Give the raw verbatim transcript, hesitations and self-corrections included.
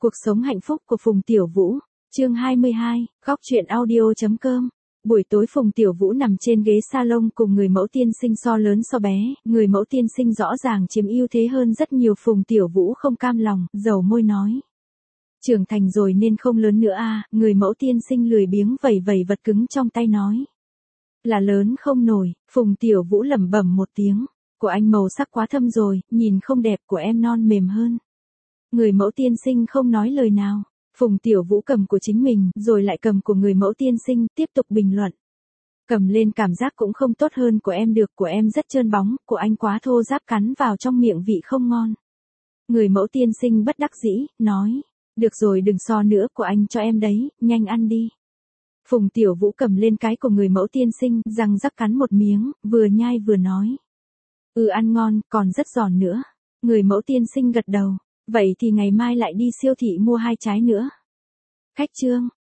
Cuộc sống hạnh phúc của Phùng Tiểu Vũ, chương hai mươi hai, góc truyện audio.com. Buổi tối Phùng Tiểu Vũ nằm trên ghế salon cùng người mẫu tiên sinh so lớn so bé, người mẫu tiên sinh rõ ràng chiếm ưu thế hơn rất nhiều. Phùng Tiểu Vũ không cam lòng, dầu môi nói. Trưởng thành rồi nên không lớn nữa à, người mẫu tiên sinh lười biếng vẩy vẩy vật cứng trong tay nói. Là lớn không nổi, Phùng Tiểu Vũ lẩm bẩm một tiếng, của anh màu sắc quá thâm rồi, nhìn không đẹp, của em non mềm hơn. Người mẫu tiên sinh không nói lời nào. Phùng Tiểu Vũ cầm của chính mình, rồi lại cầm của người mẫu tiên sinh, tiếp tục bình luận. Cầm lên cảm giác cũng không tốt hơn của em được, của em rất trơn bóng, của anh quá thô ráp, cắn vào trong miệng vị không ngon. Người mẫu tiên sinh bất đắc dĩ, nói. Được rồi đừng so nữa, của anh cho em đấy, nhanh ăn đi. Phùng Tiểu Vũ cầm lên cái của người mẫu tiên sinh, răng rắc cắn một miếng, vừa nhai vừa nói. Ừ ăn ngon, còn rất giòn nữa. Người mẫu tiên sinh gật đầu. Vậy thì ngày mai lại đi siêu thị mua hai trái nữa. Khách trương,